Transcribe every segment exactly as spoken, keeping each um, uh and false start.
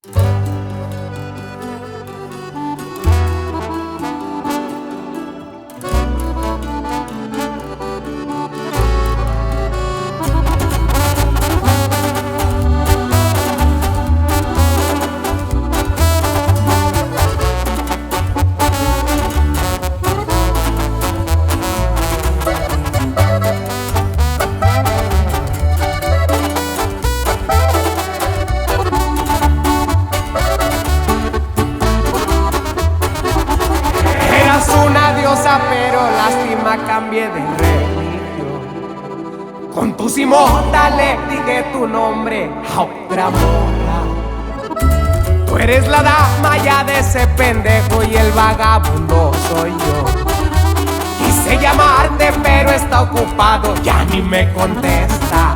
Pero lástima cambié de religión. Con tu simota le dije tu nombre a otra morra. Tú eres la dama ya de ese pendejo y el vagabundo soy yo. Quise llamarte pero está ocupado, ya ni me contesta.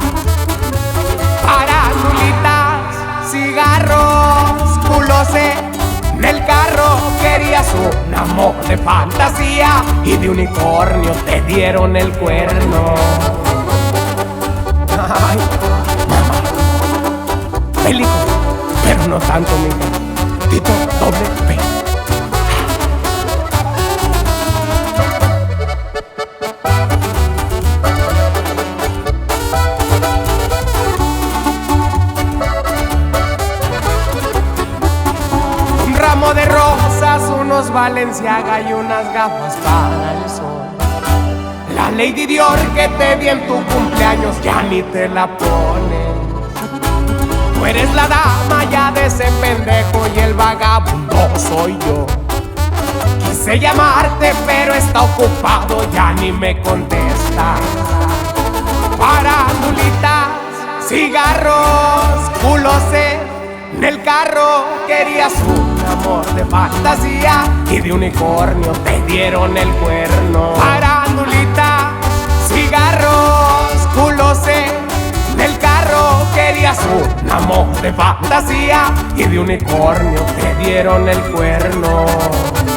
Parandulitas, cigarros, culos en el carro. Querías un amor de fantasía y de unicornio te dieron el cuerno. Ay, mamá, bélico, pero no tanto, mija. Tito doble P. De rosas, unos Balenciaga y unas gafas para el sol. La Lady Dior que te di en tu cumpleaños ya ni te la pones. Tú eres la dama ya de ese pendejo y el vagabundo soy yo. Quise llamarte pero está ocupado, ya ni me contesta. Parandulitas, cigarros, culos en el carro. Querías un amor de fantasía y de unicornio te dieron el cuerno. Parandulita, cigarros, culos en el carro. Querías un amor de fantasía y de unicornio te dieron el cuerno.